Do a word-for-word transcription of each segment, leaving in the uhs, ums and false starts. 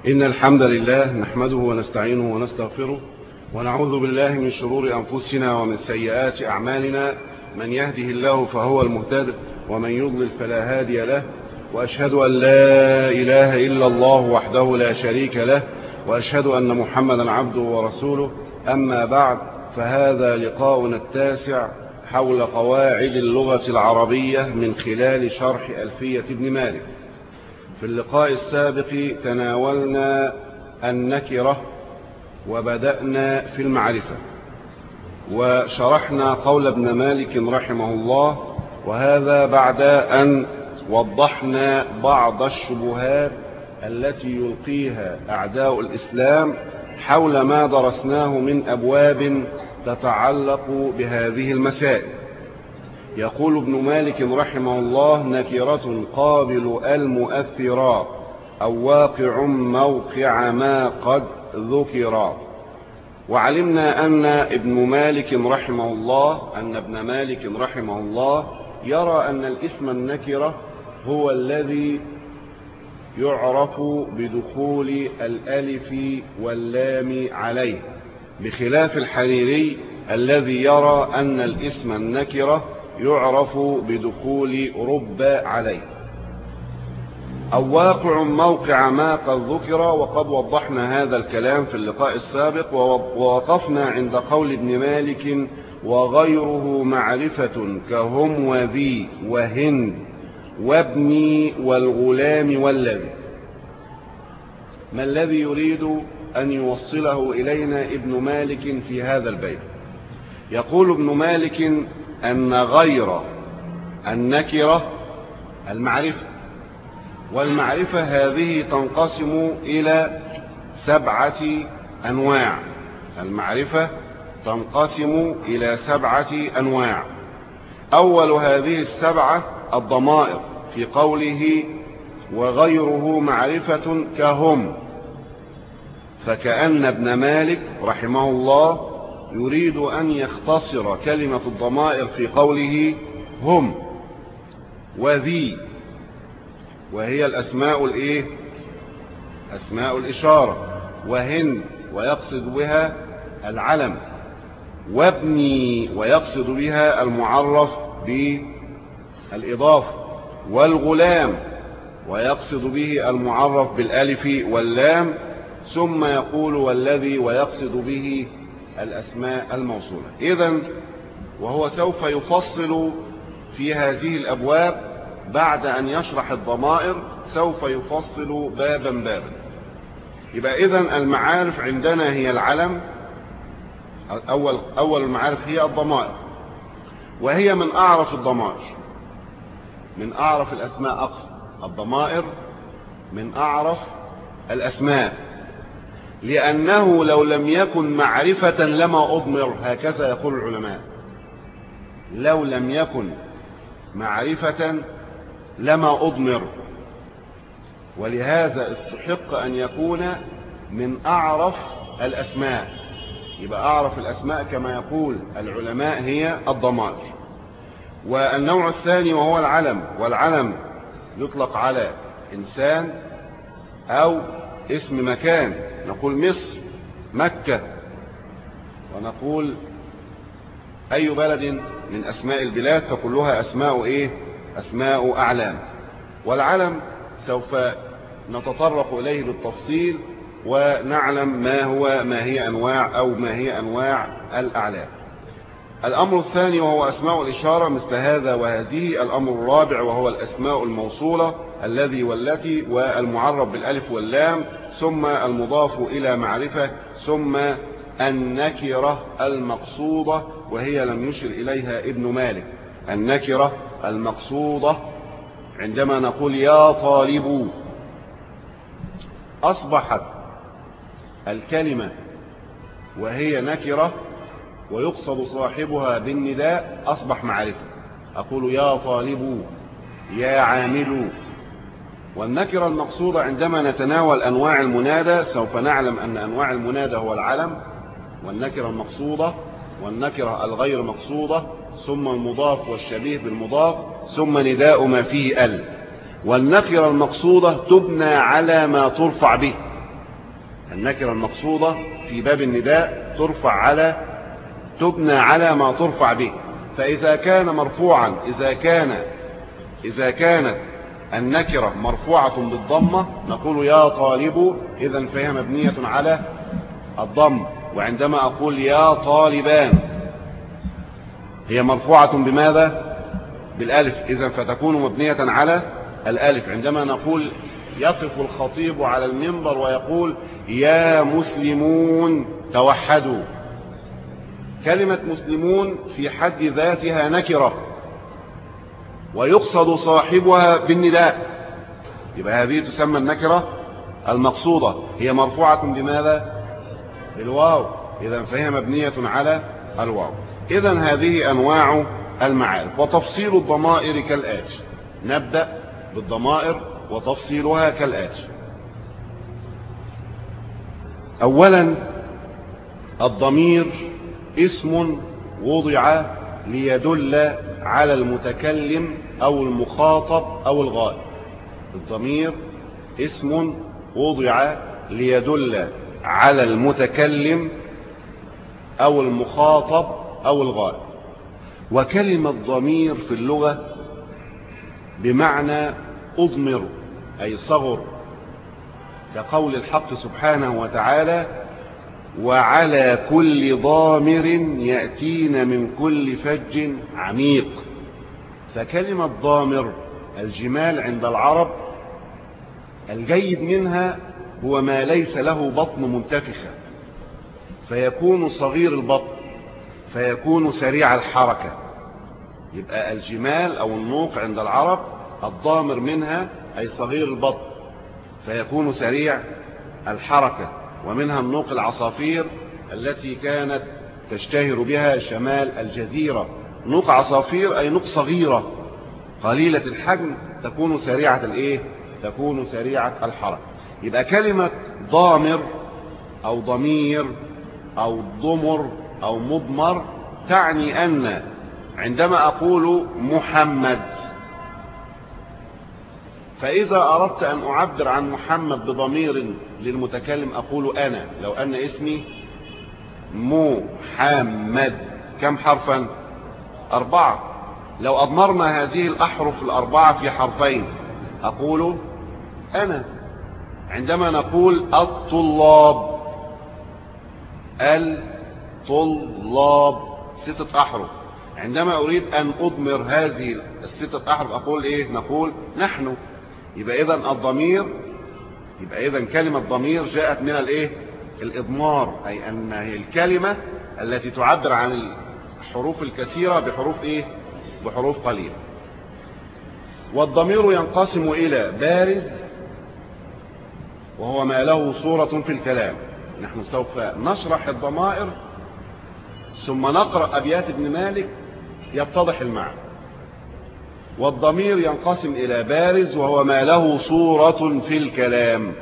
إن الحمد لله نحمده ونستعينه ونستغفره ونعوذ بالله من شرور أنفسنا ومن سيئات أعمالنا. من يهده الله فهو المهتد ومن يضلل فلا هادي له، وأشهد أن لا إله إلا الله وحده لا شريك له، وأشهد أن محمدا عبده ورسوله. أما بعد، فهذا لقاؤنا التاسع حول قواعد اللغة العربية من خلال شرح ألفية ابن مالك. في اللقاء السابق تناولنا النكرة وبدأنا في المعرفة، وشرحنا قول ابن مالك رحمه الله، وهذا بعد أن وضحنا بعض الشبهات التي يلقيها أعداء الإسلام حول ما درسناه من أبواب تتعلق بهذه المسائل. يقول ابن مالك رحمه الله: نكرة قابل المؤثرا أو واقع موقع ما قد ذكرا. وعلمنا أن ابن مالك رحمه الله أن ابن مالك رحمه الله يرى أن الاسم النكرة هو الذي يعرف بدخول الألف واللام عليه، بخلاف الحريري الذي يرى أن الاسم النكرة يعرف بدخول رب عليه أو واقع موقع ما قد ذكر. وقد وضحنا هذا الكلام في اللقاء السابق، ووقفنا عند قول ابن مالك: وغيره معرفة كهم وذي وهند وابني والغلام والذي. ما الذي يريد أن يوصله إلينا ابن مالك في هذا البيت؟ يقول ابن مالك أن غير النكرة المعرفة، والمعرفة هذه تنقسم إلى سبعة أنواع. المعرفة تنقسم إلى سبعة أنواع. أول هذه السبعة الضمائر، في قوله وغيره معرفة كهم، فكأن ابن مالك رحمه الله يريد أن يختصر كلمة الضمائر في قوله هم وذي، وهي الأسماء الإيه؟ أسماء الإشارة، وهند ويقصد بها العلم، وابني ويقصد بها المعرف بالإضافة، والغلام ويقصد به المعرف بالألف واللام، ثم يقول والذي ويقصد به الأسماء الموصولة. إذن وهو سوف يفصل في هذه الأبواب بعد أن يشرح الضمائر، سوف يفصل بابا بابا. يبقى إذن المعارف عندنا هي العلم. أول, أول المعارف هي الضمائر، وهي من أعرف الضمائر، من أعرف الأسماء أقصد. الضمائر من أعرف الأسماء، لأنه لو لم يكن معرفة لما أضمر، هكذا يقول العلماء. لو لم يكن معرفة لما أضمر، ولهذا استحق أن يكون من أعرف الأسماء. يبقى أعرف الأسماء كما يقول العلماء هي الضمائر. والنوع الثاني وهو العلم، والعلم يطلق على إنسان أو اسم مكان. نقول مصر، مكة، ونقول أي بلد من أسماء البلاد، فكلها أسماء إيه؟ أسماء أعلام. والعلم سوف نتطرق إليه بالتفصيل ونعلم ما هو ما هي أنواع أو ما هي أنواع الأعلام. الأمر الثاني وهو أسماء الإشارة، مثل هذا وهذه. الأمر الرابع وهو الأسماء الموصولة، الذي والتي والمعرب بالألف واللام، ثم المضاف إلى معرفة، ثم النكرة المقصودة، وهي لم يشر إليها ابن مالك. النكرة المقصودة عندما نقول يا طالب، أصبحت الكلمة وهي نكرة ويقصد صاحبها بالنداء، أصبح معرفة. أقول يا طالب، يا عامل. والنكرة المقصودة عندما نتناول أنواع المنادى سوف نعلم أن أنواع المنادى هو العلم، والنكرة المقصودة، والنكرة الغير مقصودة، ثم المضاف والشبيه بالمضاف، ثم نداء ما فيه ال. والنكرة المقصودة تبنى على ما ترفع به، النكرة المقصودة في باب النداء ترفع على تبنى على ما ترفع به. فإذا كان مرفوعا إذا كان إذا كانت النكرة مرفوعة بالضمة نقول يا طالب، إذن فهي مبنية على الضم. وعندما أقول يا طالبان هي مرفوعة بماذا؟ بالألف، إذن فتكون مبنية على الألف. عندما نقول يقف الخطيب على المنبر ويقول يا مسلمون توحدوا، كلمة مسلمون في حد ذاتها نكرة ويقصد صاحبها بالنداء، يبقى هذه تسمى النكرة المقصودة، هي مرفوعة بماذا؟ بالواو، إذن فهي مبنية على الواو. إذن هذه أنواع المعارف. وتفصيل الضمائر كالآتي، نبدأ بالضمائر وتفصيلها كالآتي. أولا الضمير اسم وضع ليدل على المتكلم أو المخاطب أو الغائب. الضمير اسم وضع ليدل على المتكلم أو المخاطب أو الغائب. وكلمة ضمير في اللغة بمعنى أضمر أي صغر، كقول الحق سبحانه وتعالى وعلى كل ضامر يأتين من كل فج عميق. فكلمة ضامر الجمال عند العرب الجيد منها هو ما ليس له بطن منتفخة، فيكون صغير البطن فيكون سريع الحركة. يبقى الجمال أو النوق عند العرب الضامر منها أي صغير البطن فيكون سريع الحركة. ومنها النوق العصافير التي كانت تشتهر بها شمال الجزيرة. نوق عصافير أي نوق صغيرة قليلة الحجم تكون سريعة الايه تكون سريعة الحركة. يبقى كلمة ضامر أو ضمير أو ضمر أو مضمر تعني أن عندما أقول محمد، فإذا أردت أن أعبر عن محمد بضمير للمتكلم أقول أنا. لو أن اسمي محمد كم حرفا؟ أربعة. لو أضمرنا هذه الأحرف الأربعة في حرفين أقول أنا. عندما نقول الطلاب، الطلاب ستة أحرف، عندما أريد أن أضمر هذه الستة أحرف أقول إيه؟ نقول نحن. يبقى إذن الضمير يبقى إذن كلمة ضمير جاءت من الإيه؟ الإضمار، أي أن الكلمة التي تعبر عن الحروف الكثيرة بحروف إيه؟ بحروف قليلة. والضمير ينقسم إلى بارز وهو ما له صورة في الكلام. نحن سوف نشرح الضمائر ثم نقرأ أبيات ابن مالك يتضح المعنى. والضمير ينقسم إلى بارز وهو ما له صورة في الكلام،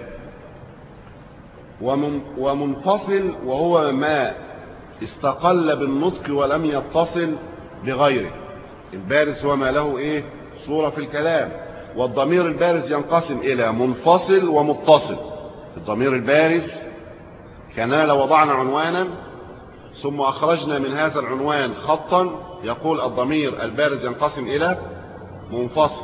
ومنفصل وهو ما استقل بالنطق ولم يتصل بغيره. البارز هو ما له إيه؟ صورة في الكلام. والضمير البارز ينقسم إلى منفصل ومتصل. الضمير البارز كأننا لو وضعنا عنوانا ثم أخرجنا من هذا العنوان خطا يقول الضمير البارز ينقسم إلى منفصل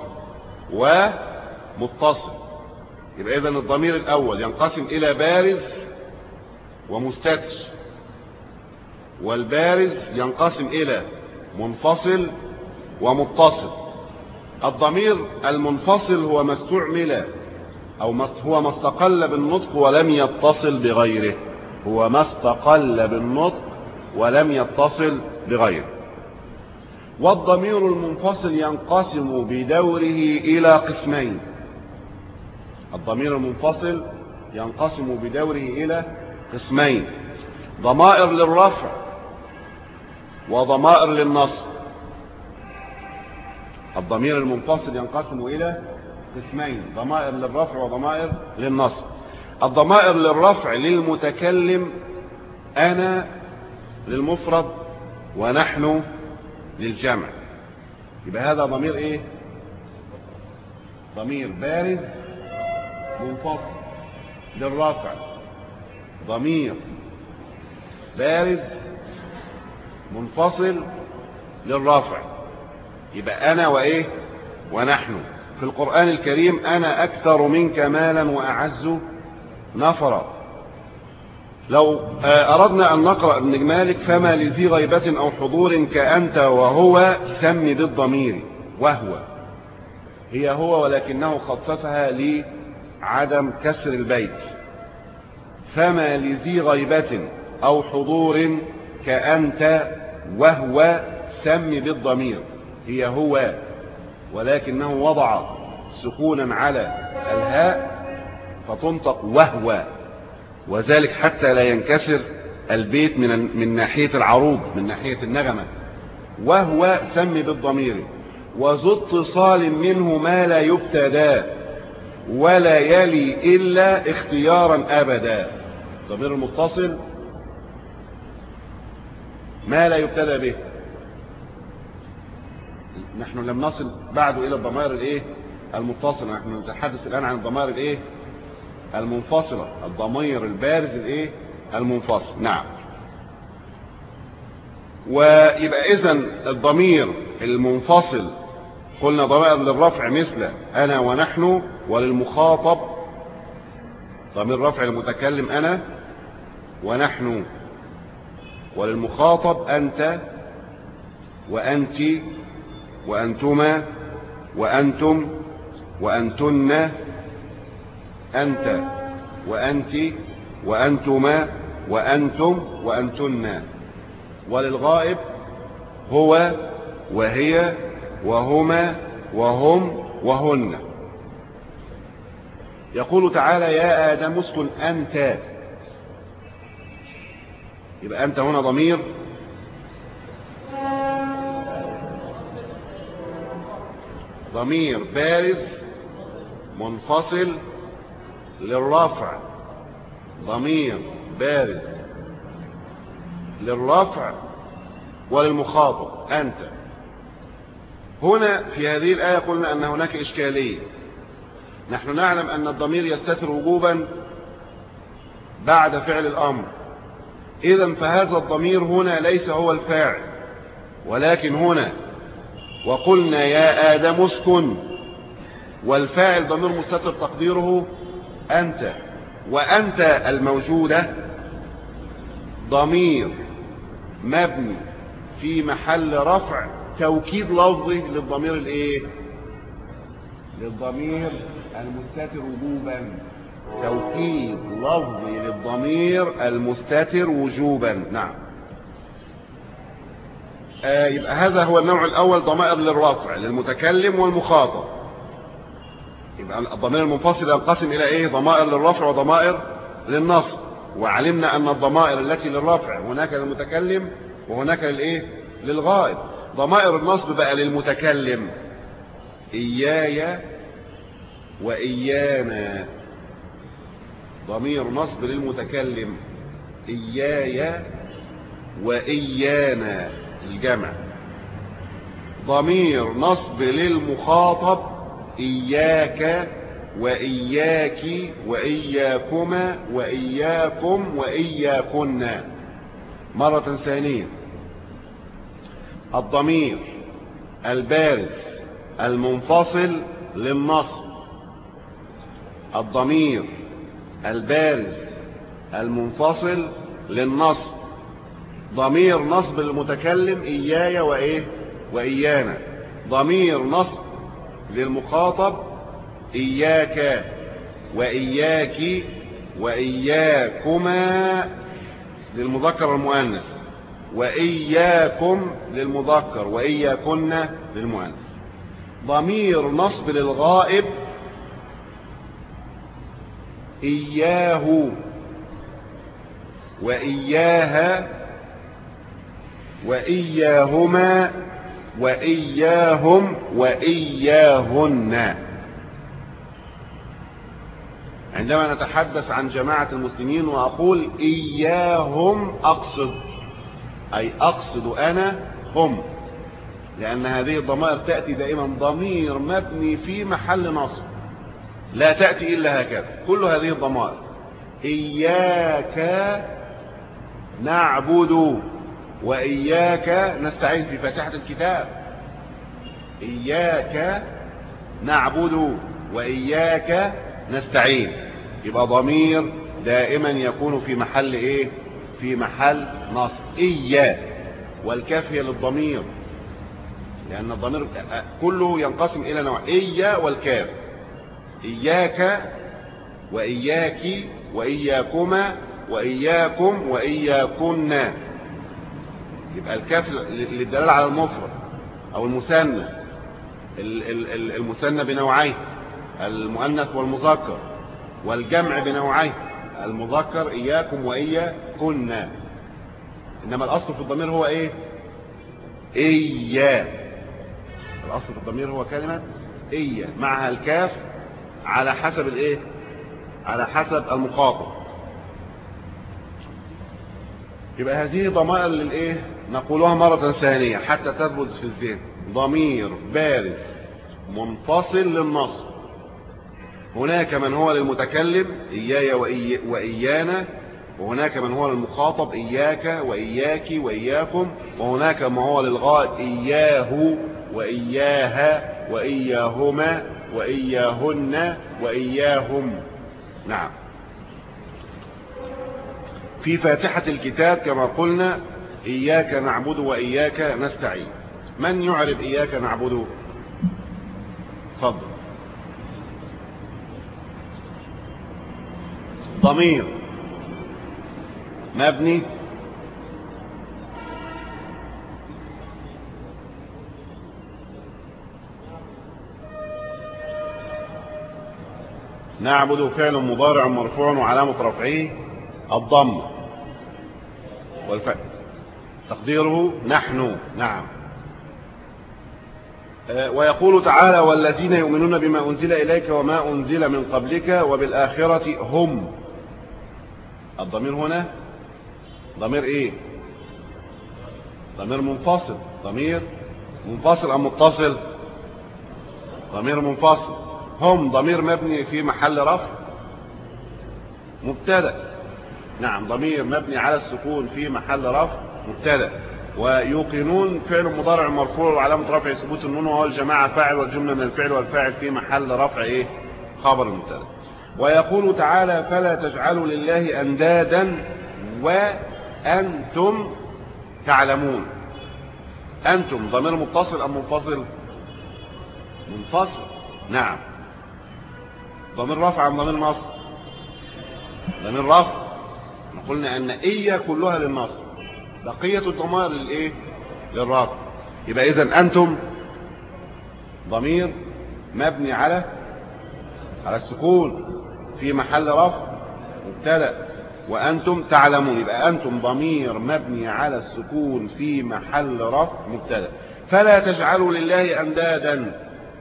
ومتصل. يبقى إذن الضمير الأول ينقسم إلى بارز ومستتر، والبارز ينقسم إلى منفصل ومتصل. الضمير المنفصل هو ما استعمل أو هو ما استقل بالنطق ولم يتصل بغيره، هو ما استقل بالنطق ولم يتصل بغيره. والضمير المنفصل ينقسم بدوره إلى قسمين. الضمير المنفصل ينقسم بدوره إلى قسمين: ضمائر للرفع وضمائر للنصب. الضمير المنفصل ينقسم إلى قسمين: ضمائر للرفع وضمائر للنصب. الضمائر للرفع للمتكلم أنا للمفرد ونحن للجمع. يبقى هذا ضمير إيه؟ ضمير بارز منفصل للرفع. ضمير بارز منفصل للرفع. يبقى أنا وإيه ونحن. في القرآن الكريم أنا أكثر منك مالا وأعز نفرا. لو أردنا أن نقرأ ابن مالك فما لذي غيبة أو حضور كأنت وهو سم بالضمير وهو، هي هو ولكنه خففها لعدم كسر البيت. فما لذي غيبة أو حضور كأنت وهو سم بالضمير، هي هو ولكنه وضع سكونا على الهاء فتنطق وهو، وذلك حتى لا ينكسر البيت من من ناحية العروض، من ناحية النغمة. وهو سم بالضمير وذو اتصال منه ما لا يبتدى ولا يلي إلا اختيارا أبدا. ضمير المتصل ما لا يبتدى به، نحن لم نصل بعد إلى الضمائر الايه المتصلة، نحن نتحدث الآن عن الضمائر الايه المنفصلة، الضمير البارز الايه المنفصل. نعم. ويبقى إذن الضمير المنفصل قلنا ضمائر للرفع مثل أنا ونحن، وللمخاطب ضمير رفع المتكلم أنا ونحن، وللمخاطب أنت وأنت وأنتما وأنتم وأنتن، أنت وأنت وأنتما وأنتم وأنتن. وللغائب هو وهي وهما وهم وهن. يقول تعالى يا آدم اسكن أنت، يبقى أنت هنا ضمير ضمير بارز منفصل للرفع، ضمير بارز للرفع وللمخاطب أنت. هنا في هذه الآية قلنا أن هناك إشكالية. نحن نعلم أن الضمير يستتر وجوبا بعد فعل الأمر، إذن فهذا الضمير هنا ليس هو الفاعل، ولكن هنا وقلنا يا آدم اسكن، والفاعل ضمير مستتر تقديره أنت، وأنت الموجودة ضمير مبني في محل رفع توكيد لفظي للضمير الايه للضمير المستتر وجوبا، توكيد لفظي للضمير المستتر وجوبا. نعم. آه يبقى هذا هو النوع الأول، ضمائر للرفع للمتكلم والمخاطب. يبقى الضمير المنفصل ينقسم إلى إيه؟ ضمائر للرفع وضمائر للنصب. وعلمنا أن الضمائر التي للرفع هناك للمتكلم وهناك للإيه؟ للغائب. ضمائر النصب بقى للمتكلم إياي وإيانا، ضمير نصب للمتكلم إياي وإيانا الجمع. ضمير نصب للمخاطب إياك وإياك وإياكما وإياكم وإياكن. مرة ثانية، الضمير البارز المنفصل للنصب، الضمير البارز المنفصل للنصب ضمير نصب للمتكلم إياي وإيه وإيانا، ضمير نصب للمخاطب إياك وإياك وإياكما للمذكر والمؤنث، وإياكم للمذكر وإياكن للمؤنث. ضمير نصب للغائب إياه وإياها وإياهما وإياهم وإياهن. عندما نتحدث عن جماعة المسلمين وأقول إياهم أقصد، أي أقصد أنا هم، لأن هذه الضمائر تأتي دائما ضمير مبني في محل نصب، لا تأتي إلا هكذا. كل هذه الضمائر إياك نعبد وإياك نستعين في فاتحة الكتاب. إياك نعبد وإياك نستعين، يبقى ضمير دائما يكون في محل إيه؟ في محل نصب. إياه والكاف هي للضمير، لأن الضمير كله ينقسم إلى نوع، إيا والكاف. إياك وإياك وإياكما وإياكم وإياكن، يبقى الكاف للدلالة على المفرد أو المثنى. المثنى بنوعين، المؤنث والمذكر، والجمع بنوعين، المذكر إياكم وإياكن. إنما الأصل في الضمير هو إيه؟ إياه. الأصل في الضمير هو كلمة إياه معها الكاف على حسب الإيه؟ على حسب المخاطب. يبقى هذه ضمائر للإيه؟ نقولها مرة ثانية حتى تثبت في الذهن. ضمير بارز منفصل للنصب. هناك من هو للمتكلم إياي وإي... وإيانا، وهناك من هو للمخاطب إياك وإياك وإياكم، وهناك ما هو للغائب إياه وإياها وإياهما وإياهن وإياهم. نعم. في فاتحة الكتاب كما قلنا إياك نعبد وإياك نستعين. من يعرف إياك نعبد؟ تفضل. ضمير مبني نعبد فعل مضارع مرفوع وعلامة رفعه الضم والفعل تقديره نحن. نعم. ويقول تعالى والذين يؤمنون بما أنزل إليك وما أنزل من قبلك وبالآخرة هم. الضمير هنا ضمير إيه؟ ضمير منفصل. ضمير منفصل أم متصل؟ ضمير منفصل. هم ضمير مبني في محل رفع مبتدأ. نعم. ضمير مبني على السكون في محل رفع مبتدأ. ويوقنون فعل مضارع مرفوع وعلامة رفع ثبوت النون وهو الجماعة فاعل والجملة من الفعل والفاعل في محل رفع ايه؟ خبر المبتدأ. ويقول تعالى فلا تجعلوا لله أندادا وأنتم تعلمون. أنتم ضمير متصل أم منفصل؟ منفصل. نعم. ضمير رفع أم ضمير نصب؟ ضمير رفع. قلنا أن إيا كلها للنصب، بقية الضمائر للإيه؟ للرفع. يبقى إذن أنتم ضمير مبني على على السكون في محل رفع مبتدأ. وأنتم تعلمون، يبقى أنتم ضمير مبني على السكون في محل رفع مبتدأ. فلا تجعلوا لله أندادا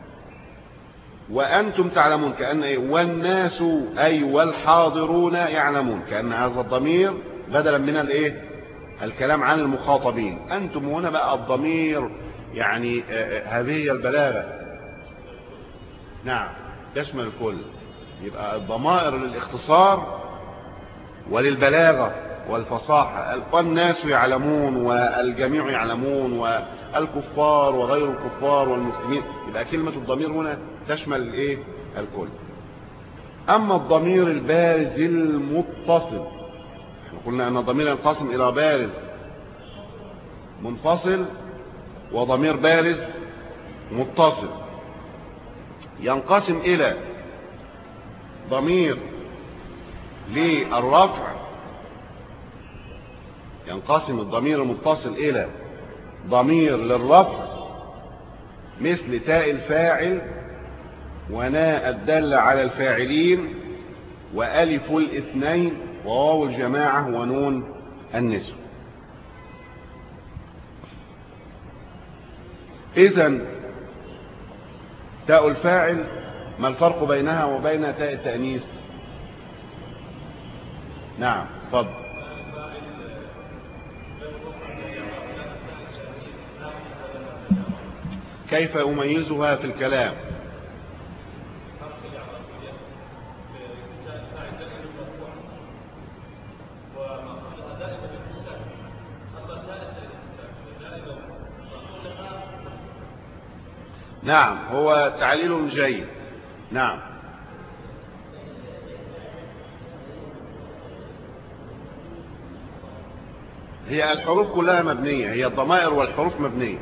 وأنتم تعلمون، كأن إيه؟ والناس أي والحاضرون يعلمون، كأن هذا الضمير بدلا من الإيه؟ الكلام عن المخاطبين. أنتم هنا بقى الضمير يعني هذه هي البلاغة. نعم. تشمل الكل. يبقى الضمائر للاختصار وللبلاغة والفصاحة. والناس يعلمون والجميع يعلمون والكفار وغير الكفار والمسلمين. يبقى كلمة الضمير هنا تشمل الايه؟ الكل. اما الضمير البارز المتصل، احنا قلنا ان الضمير ينقسم الى بارز منفصل وضمير بارز متصل. ينقسم الى ضمير للرفع، ينقسم الضمير المتصل الى ضمير للرفع مثل تاء الفاعل وناء الدالة على الفاعلين وألف الاثنين وواو الجماعة ونون النسوة. إذن تاء الفاعل ما الفرق بينها وبين تاء التأنيث؟ نعم. فضل. كيف أميزها في الكلام؟ نعم هو تعليل جيد. نعم هي الحروف كلها مبنية، هي الضمائر والحروف مبنية.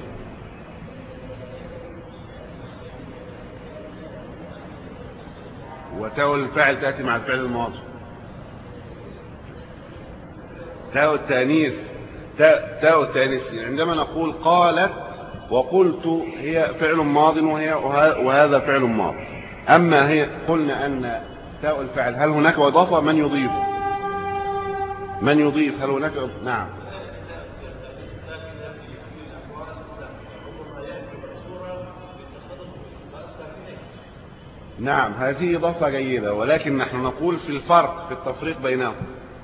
وتاء الفاعل تأتي مع الفعل الماضي. تاء التأنيث تاء تاء التأنيث عندما نقول قالت وقلت هي فعل ماض وهي وهذا فعل ماض. أما هي قلنا أن تاء الفاعل هل هناك إضافة؟ من يضيف؟ من يضيف؟ هل هناك؟ نعم نعم هذه إضافة جيدة، ولكن نحن نقول في الفرق في التفريق بينهم،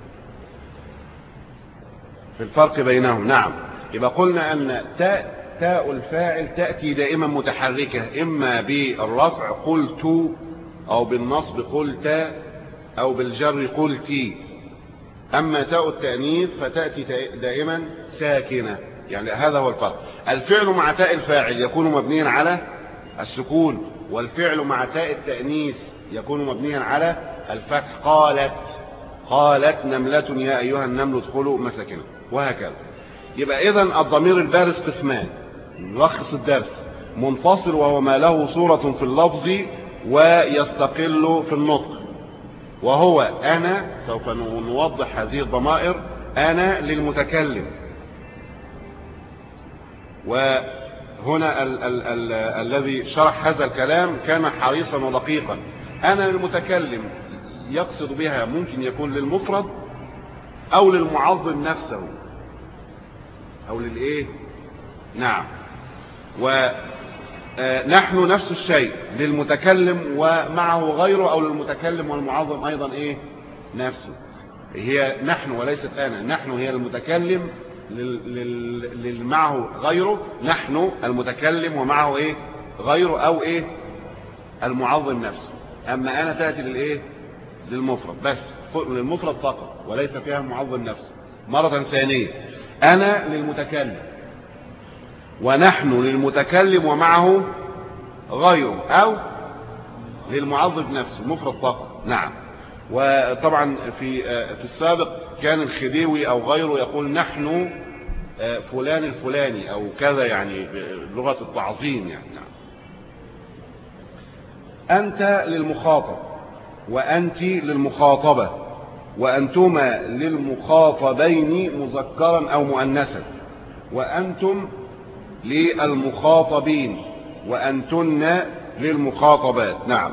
في الفرق بينهم. نعم يبقى قلنا أن تاء تاء الفاعل تأتي دائما متحركة، إما بالرفع قلت أو بالنصب قلت أو بالجر قلتي. أما تاء التأنيث فتأتي دائما ساكنة، يعني هذا هو الفرق. الفعل مع تاء الفاعل يكون مبنيا على السكون، والفعل مع تاء التأنيث يكون مبنيا على الفتح. قالت قالت نملة يا أيها النمل ادخلوا مساكنكم، وهكذا. يبقى إذن الضمير البارز قسمان، نلخص الدرس: منفصل وهو ما له صورة في اللفظ ويستقل في النطق، وهو أنا. سوف نوضح هذه الضمائر. أنا للمتكلم، وهنا ال ال ال الذي شرح هذا الكلام كان حريصا ودقيقا. أنا للمتكلم يقصد بها ممكن يكون للمفرد أو للمعظم نفسه أو للإيه. نعم ونحن نفس الشيء للمتكلم ومعه غيره، أو للمتكلم والمعظم أيضا إيه نفسه. هي نحن وليست أنا. نحن هي المتكلم لل معه غيره، نحن المتكلم ومعه إيه غيره، أو إيه المعظم نفسه. أما أنا تأتي للإيه للمفرد بس، للمفرد فقط وليس فيها المعظم نفسه. مرة ثانية: أنا للمتكلم ونحن للمتكلم ومعه غيره، أو للمعظم نفسه مفرد فقط. نعم. وطبعا في في السابق كان الخديوي أو غيره يقول نحن فلان الفلاني أو كذا، يعني بلغة التعظيم يعني. نعم. أنت للمخاطب وأنت للمخاطبة وأنتما للمخاطبين مذكرا أو مؤنثا، وأنتم للمخاطبين وأنتن للمخاطبات. نعم.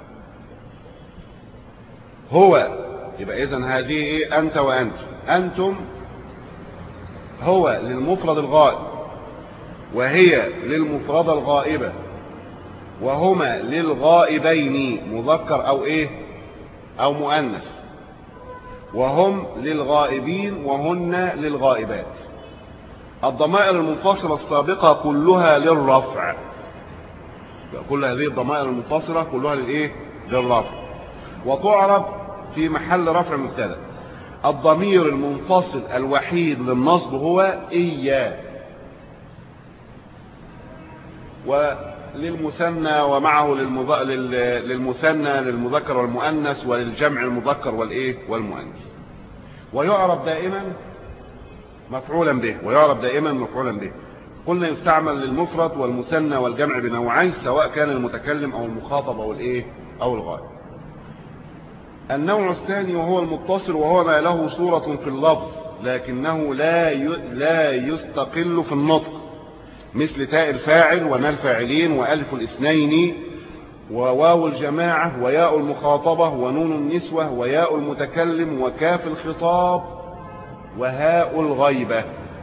هو يبقى إذن هذه إيه؟ أنت وأنت. أنتم هو للمفرد الغائب، وهي للمفردة الغائبة، وهما للغائبين مذكر أو إيه أو مؤنث، وهم للغائبين وهن للغائبات. الضمائر المنفصلة السابقة كلها للرفع، كل هذه الضمائر المنفصلة كلها للإيه للرفع، وتعرف في محل رفع مبتدأ. الضمير المنفصل الوحيد للنصب هو إياه، وللمثنى ومعه للمض... للمثنى للمذكر والمؤنث وللجمع المذكر والإيه والمؤنث. ويعرف دائما مفعولا به، ويعرف دائما مفعولا به. قلنا يستعمل للمفرد والمثنى والجمع بنوعين، سواء كان المتكلم أو المخاطب أو الإيه أو الغائب. النوع الثاني وهو المتصل، وهو ما له صورة في اللفظ لكنه لا لا يستقل في النطق، مثل تاء الفاعل ونال الفاعلين وألف الاثنين وواو الجماعة وياء المخاطبة ونون النسوة وياء المتكلم وكاف الخطاب وهاء الغيبة.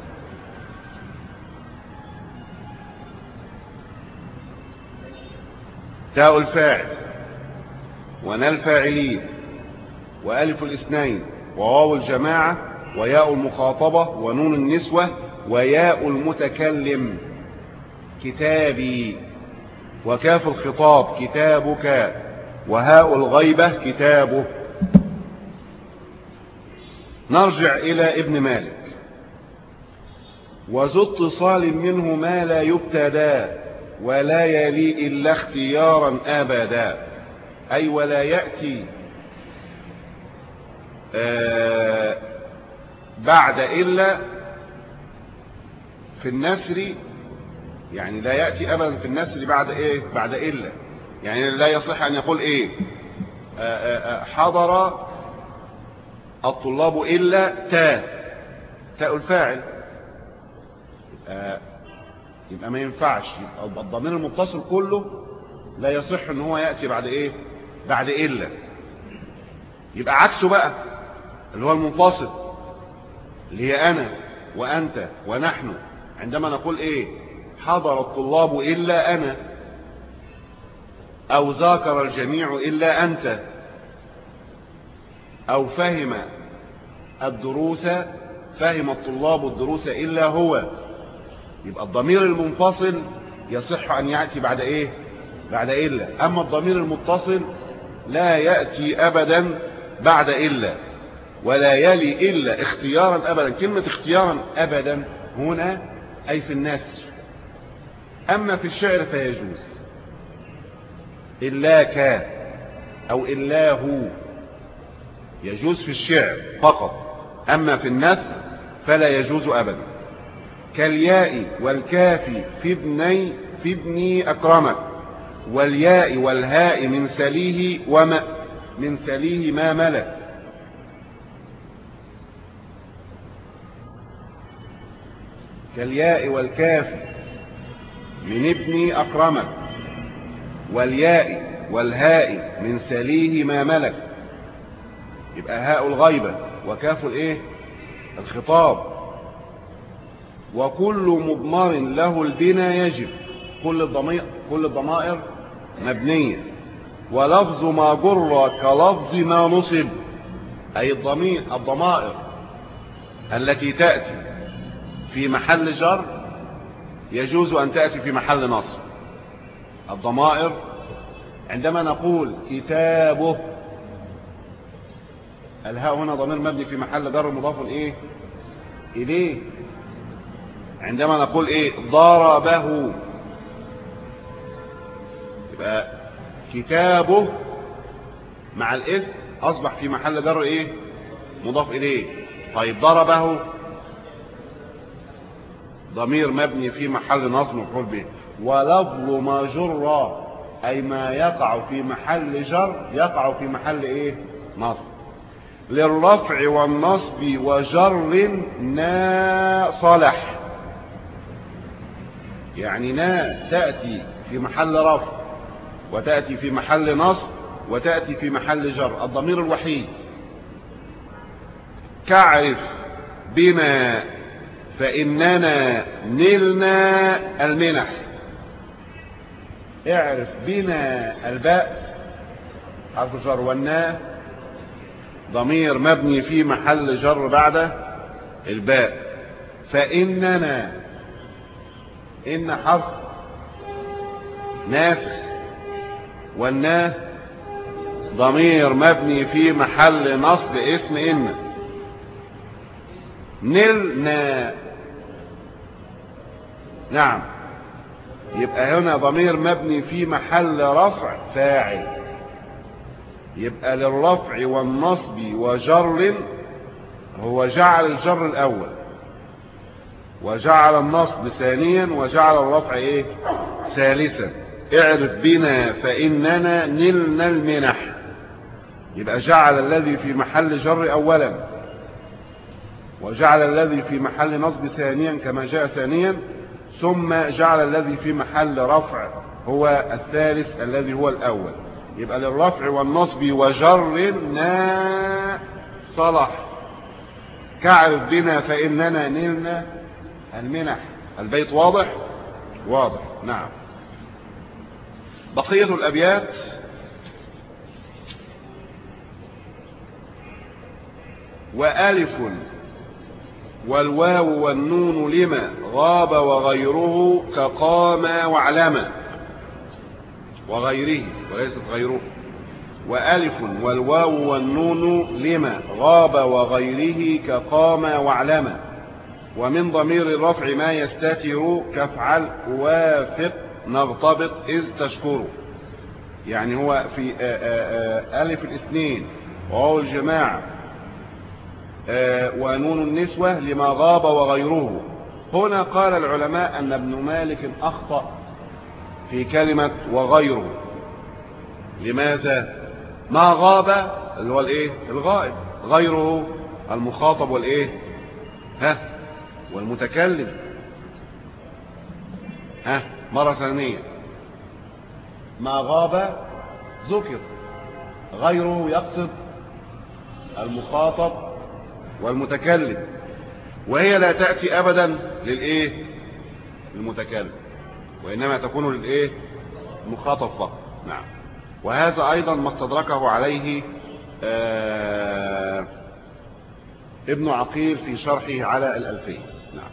تاء الفاعل ونال الفاعلين وألف الاثنين وواو الجماعة وياء المخاطبة ونون النسوة وياء المتكلم كتابي، وكاف الخطاب كتابك، وهاء الغيبة كتابه. نرجع إلى ابن مالك: وذو اتصال منه ما لا يبتدى ولا يلي إلا اختيارا أبدا، أي ولا يأتي آه بعد إلا في النسر، يعني لا يأتي أبدا في النسر بعد إيه؟ بعد إلا، يعني لا يصح أن يقول إيه آآ آآ حضر الطلاب إلا تاء تاء الفاعل، يبقى ما ينفعش، يبقى الضمير المتصل كله لا يصح ان هو يأتي بعد ايه؟ بعد إلا. يبقى عكسه بقى اللي هو المنفصل، اللي هي أنا وأنت ونحن، عندما نقول ايه؟ حضر الطلاب إلا أنا، أو ذاكر الجميع إلا أنت، أو فهم الدروس فهم الطلاب الدروس إلا هو. يبقى الضمير المنفصل يصح أن يأتي بعد إيه؟ بعد إلا. أما الضمير المتصل لا يأتي أبدا بعد إلا، ولا يلي إلا اختيارا أبدا. كلمة اختيارا أبدا هنا أي في النسر، أما في الشعر فيجوز إلا كا أو إلا هو، يجوز في الشعر فقط، أما في النثر فلا يجوز أبدا. كالياء والكاف في ابني في ابني أكرمك، والياء والهاء من سليه وما من سليه ما ملك. كالياء والكاف من ابني أكرمك، والياء والهاء من سليه ما ملك. يبقى هاء الغيبة وكاف الايه؟ الخطاب. وكل مضمر له البناء يجب، كل الضمائر كل الضمائر مبنية. ولفظ ما جر كلفظ ما نصب، أي الضمير الضمائر التي تأتي في محل جر يجوز أن تأتي في محل نصب. الضمائر عندما نقول كتابه، الهاء هنا ضمير مبني في محل جر مضاف ايه اليه. عندما نقول ايه ضربه، يبقى كتابه مع الاسم اصبح في محل جر ايه مضاف اليه. طيب ضربه ضمير مبني في محل نصب مفعول به. ولفظ ما جر اي ما يقع في محل جر يقع في محل ايه نصب. للرفع والنصب وجر نا صلح، يعني نا تأتي في محل رفع وتأتي في محل نصب وتأتي في محل جر، الضمير الوحيد. كعرف بنا فإننا نلنا المنح. اعرف بنا الباء حرف جر، والنا ضمير مبني في محل جر بعد الباء. فإننا إن حرف ناسخ، والنا ضمير مبني في محل نصب اسم إن. نلنا نعم، يبقى هنا ضمير مبني في محل رفع فاعل. يبقى للرفع والنصب وجر هو جعل الجر الأول وجعل النصب ثانيا وجعل الرفع ايه ثالثا. اعرف بنا فإننا نلنا المنح، يبقى جعل الذي في محل جر أولا وجعل الذي في محل نصب ثانيا كما جاء ثانيا، ثم جعل الذي في محل رفع هو الثالث الذي هو الأول. يبقى للرفع والنصب وجر نا صلح. كعرف بنا فإننا نلنا المنح. البيت واضح؟ واضح نعم. بقية الأبيات وألف والواو والنون لما غاب وغيره كقام وعلم وغيره وليست غيره. وألف والواو والنون لما غاب وغيره كقام وعلم. ومن ضمير الرفع ما يستتر كافعل وافق نغتبط إذ تشكره. يعني هو في آآ آآ ألف الاثنين وواو الجماعة ونون النسوة لما غاب وغيره. هنا قال العلماء أن ابن مالك أخطأ في كلمة وغيره. لماذا؟ ما غاب اللي هو الايه الغائب، غيره المخاطب والايه ها والمتكلم. ها مرة ثانية، ما غاب ذكر، غيره يقصد المخاطب والمتكلم، وهي لا تأتي أبدا للايه المتكلم، وإنما تكون للايه المخاطب فقط. نعم. وهذا أيضا ما استدركه عليه آه ابن عقيل في شرحه على الألفية. نعم.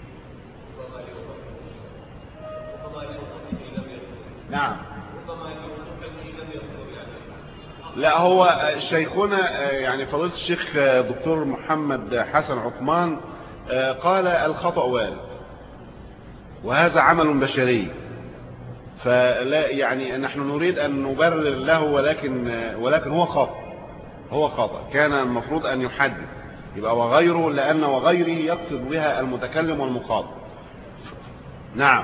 نعم. لا هو شيخنا يعني فضيلة الشيخ دكتور محمد حسن عثمان قال الخطأ وارد، وهذا عمل بشري، فلا يعني نحن نريد أن نبرر له، ولكن ولكن هو خطأ، هو خطأ. كان المفروض أن يحدد يبقى وغيره، لأن وغيره يقصد بها المتكلم والمخاطب. نعم.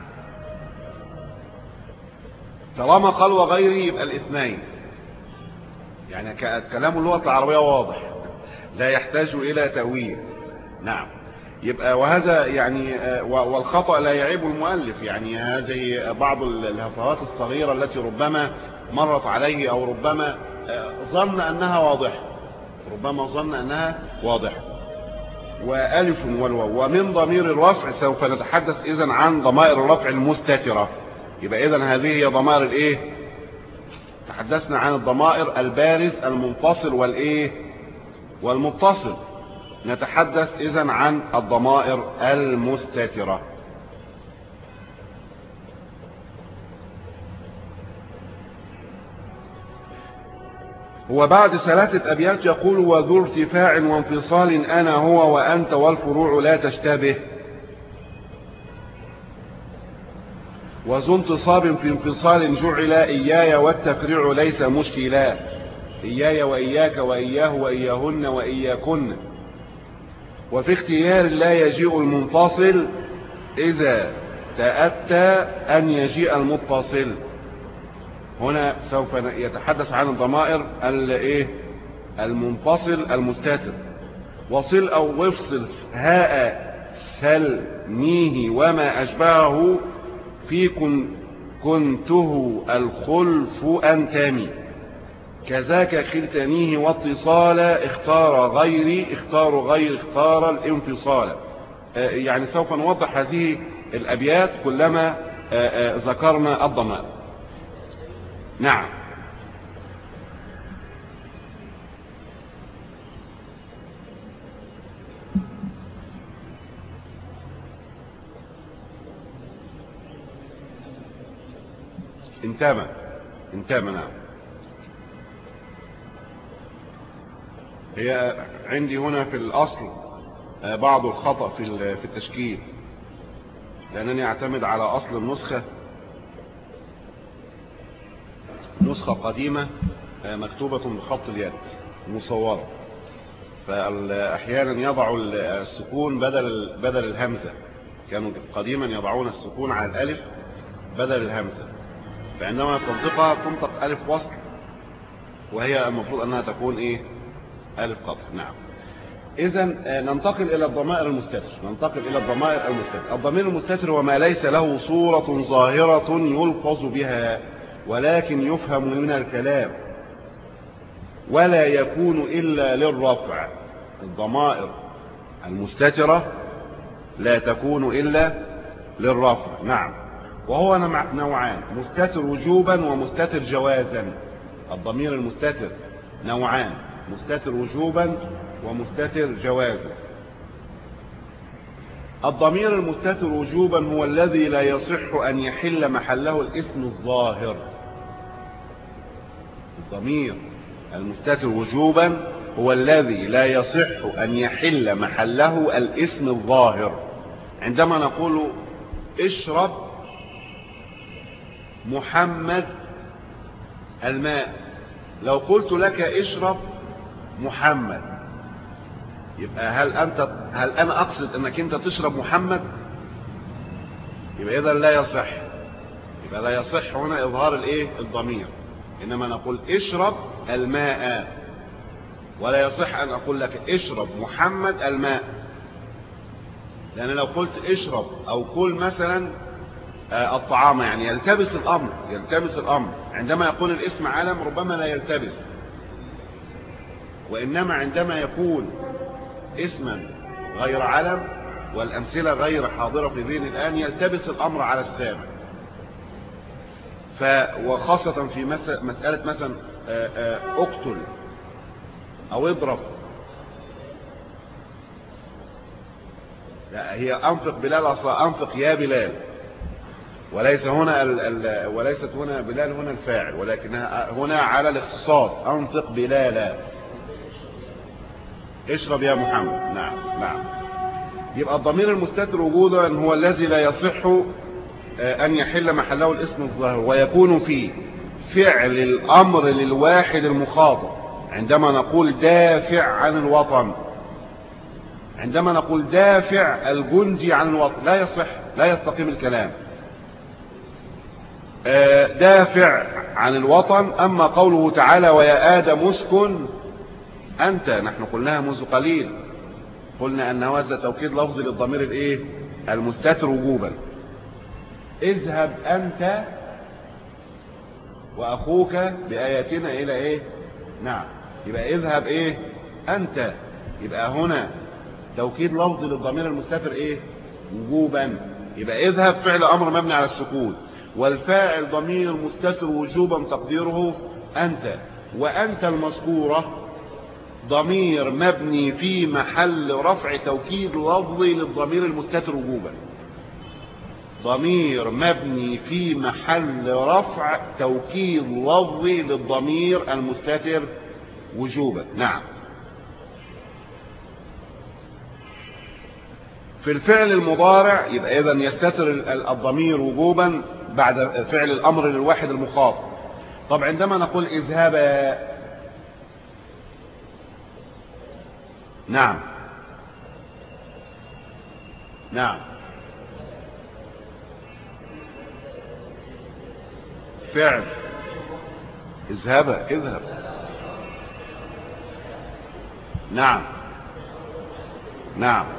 طالما قال وغيره يبقى الاثنين، يعني كلام اللغة العربية واضح لا يحتاج إلى تأويل. نعم. يبقى وهذا يعني والخطأ لا يعيب المؤلف، يعني هذه بعض الهفوات الصغيرة التي ربما مرت عليه، أو ربما ظن أنها واضحة، ربما ظن أنها واضحة. وألف والواو. ومن ضمير الرفع سوف نتحدث إذن عن ضمائر الرفع المستترة. يبقى إذن هذه هي ضمائر الإيه؟ تحدثنا عن الضمائر البارز المنفصل والإيه والمتصل. نتحدث إذن عن الضمائر المستترة. وبعد ثلاثة أبيات يقول وذو ارتفاع وانفصال أنا هو وأنت والفروع لا تشتبه، وذو انتصاب في انفصال جعل إياي والتفريع ليس مشكلا، إياي وإياك وإياه وإياهن وإياكن. وفي اختيار لا يجيء المنفصل إذا تأتى أن يجيء المتصل. هنا سوف يتحدث عن الضمائر الايه المنفصل المستتر. وصل أو وفصل هاء سل ميه وما أشبهه في كن كنته الخلف أنتمي، كذاك خلتنيه واتصال اختار غيري اختار غير اختار الانفصال. يعني سوف نوضح هذه الأبيات كلما ذكرنا الضمائر. نعم. انتمى انتمى. نعم. هي عندي هنا في الأصل بعض الخطأ في التشكيل، لأنني أعتمد على أصل النسخة، نسخة قديمة مكتوبة بخط اليد مصورة، فأحيانا يضع السكون بدل بدل الهمزة. كانوا قديما يضعون السكون على الألف بدل الهمزة، فعندما تنطقها تنطق ألف وصل، وهي المفروض أنها تكون إيه ألف قطع. نعم. إذن ننتقل إلى الضمائر المستتر. ننتقل إلى الضمائر المستتر. الضمير المستتر وما ليس له صورة ظاهرة يلفظ بها ولكن يفهم من الكلام ولا يكون إلا للرفع. الضمائر المستترة لا تكون إلا للرفع. نعم. وهو نوعان، مستتر وجوبا ومستتر جوازا. الضمير المستتر نوعان، مستتر وجوبا ومستتر جوازا. الضمير المستتر وجوبا هو الذي لا يصح أن يحل محله الاسم الظاهر. الضمير المستتر وجوبا هو الذي لا يصح أن يحل محله الاسم الظاهر. عندما نقول اشرب محمد الماء. لو قلت لك اشرب محمد، يبقى هل أنت هل أنا أقصد أنك أنت تشرب محمد؟ يبقى إذا لا يصح، يبقى لا يصح هنا إظهار الإيه الضمير، إنما نقول اشرب الماء، ولا يصح أن أقول لك اشرب محمد الماء، لأن لو قلت اشرب أو كل مثلا الطعام يعني يلتبس الأمر، يلتبس الأمر. عندما يكون الاسم علم ربما لا يلتبس، وإنما عندما يكون اسما غير علم والأمثلة غير حاضرة في ذهن الآن يلتبس الأمر على السامع. ف وخاصة في مسألة مثلا اقتل أو اضرب، لا هي أنفق بلال أصلا، أنفق يا بلال، وليس هنا ال ال وليست هنا بلال هنا الفاعل، ولكنها هنا على الاختصاص، أنطق بلالا، اشرب يا محمد. نعم نعم. يبقى الضمير المستتر وجودا هو الذي لا يصح أن يحل محله الاسم الظاهر، ويكون فيه فعل الأمر للواحد المخاطب. عندما نقول دافع عن الوطن، عندما نقول دافع الجندي عن الوطن لا يصح، لا يستقيم الكلام. دافع عن الوطن. أما قوله تعالى ويا آدم اسكن أنت، نحن قلناها منذ قليل، قلنا أن هذا توكيد لفظي للضمير الايه المستتر وجوبا. اذهب أنت وأخوك بآياتنا إلى إيه؟ نعم. يبقى اذهب إيه؟ أنت. يبقى هنا توكيد لفظي للضمير المستتر إيه؟ وجوبا. يبقى اذهب فعل أمر مبني على السكون، والفاعل ضمير مستتر وجوبا تقديره أنت، وأنت المذكورة ضمير مبني في محل رفع توكيد لفظي للضمير المستتر وجوبا. ضمير مبني في محل رفع توكيد لفظي للضمير المستتر وجوبا. نعم. في الفعل المضارع يبقى إذن يستتر الضمير وجوبا بعد فعل الأمر للواحد المخاطب. طب عندما نقول اذهبا، نعم نعم فعل اذهبا، اذهب، نعم نعم.